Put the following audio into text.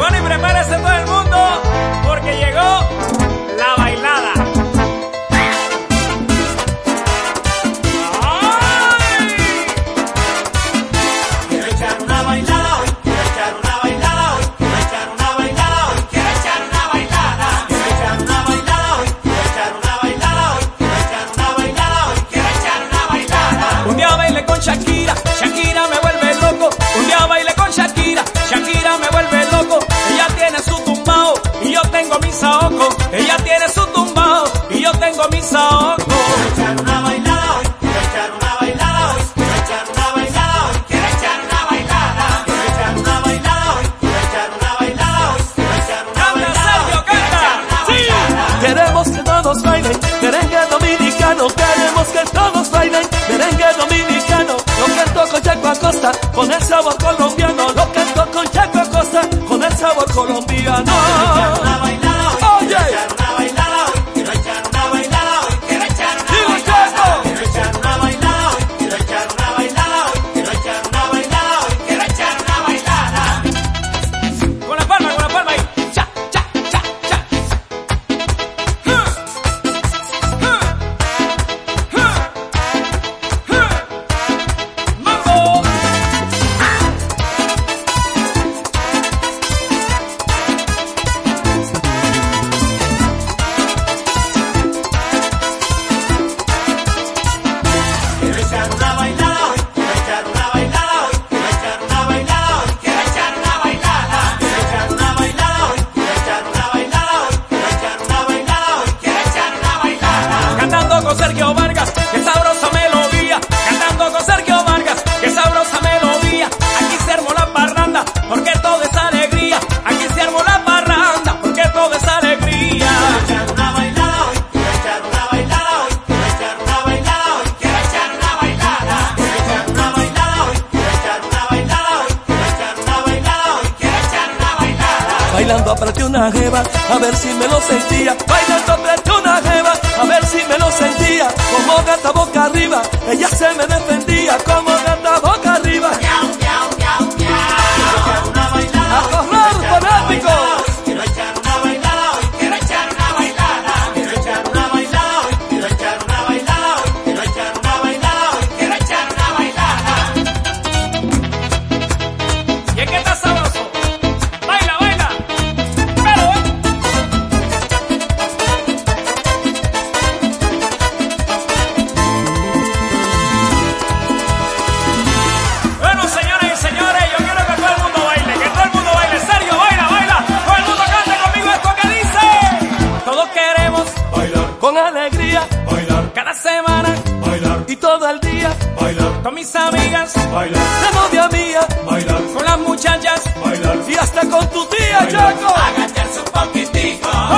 Bueno, y prepárese todo el mundo, porque llegó la bailada. ¡Ay! Quiero echar una bailada hoy, quiero echar una bailada hoy, quiero echar una bailada hoy, quiero echar una bailada. Quiero echar una bailada hoy, quiero echar una bailada hoy, quiero echar una bailada hoy, quiero echar una bailada. Un día bailé con Shakira, Shakira me vuelve loco. Un día bailé con Shakira, Shakira me vuelve loco. Ella tiene su tumbao y yo tengo mi saoco. Ella tiene su tumbao y yo tengo mi saoco. Quiero echar una bailada hoy, quiero echar una bailada hoy, quiero echar una bailada hoy, quiero echar una bailada. Quiero echar una bailada hoy, quiero echar una bailada hoy, quiero echar una ¡Canta, bailada Sergio, hoy, quiero echar una canta! ¡Sí! bailada. Queremos que todos bailen merengue dominicano, queremos que todos bailen merengue dominicano. Lo canto con Chaco Acosta, con el sabor colombiano. Lo canto con Chaco Acosta, con el sabor colombiano. Una bailada hoy, Oye, quiero echar una bailada hoy, quiero echar una bailada hoy, quiero echar una digo bailada. Chaco. Quiero echar una bailada hoy, quiero echar una bailada hoy, quiero echar una bailada hoy, quiero echar una bailada. Con la palma ahí. Cha, cha, cha, cha. Mambo. Quiero echar una bailada hoy, quiero echar una bailada hoy, quiero echar una bailada hoy, quiero echar una bailada. Quiero echar una bailada hoy, quiero echar una bailada hoy, quiero echar una bailada hoy, quiero echar una bailada. Cantando con Sergio Vargas, qué sabrosa melodía. Cantando con Sergio Vargas, qué sabrosa melodía. Aquí se armó la parranda, porque todo es alegría. Aquí se armó la parranda, porque todo es alegría. Quiero echar una bailada hoy, quiero echar una bailada hoy, quiero echar una bailada hoy, quiero echar una bailada. Quiero echar una bailada hoy, quiero echar una bailada hoy, quiero echar una bailada hoy, quiero echar una bailada. Bailando apreté una jeva, a ver si me lo sentía. Bailando apreté una jeva, a ver si me lo sentía. Como gata boca arriba, ella se me defendía. Como gata boca arriba. Miau, miau, miau, miau. Quiero echar una bailada ¡A hoy, correr, fanático! quiero echar una bailada hoy, quiero echar una bailada. Quiero echar una bailada hoy, quiero echar una bailada hoy, quiero echar una bailada hoy, quiero echar una bailada. Y es que está sabroso. Baila, baila. Pero, bueno, señoras y señores, yo quiero que todo el mundo baile. Que todo el mundo baile. Sergio, baila, baila. Todo el mundo cante conmigo esto que dice. Todos queremos Bailar, Con alegría bailar, cada semana bailar, y todo el día. bailar, con mis amigas, bailar, La novia mía con las muchachas. bailar, y hasta con tu tía, Chaco. agacharse un poquitico.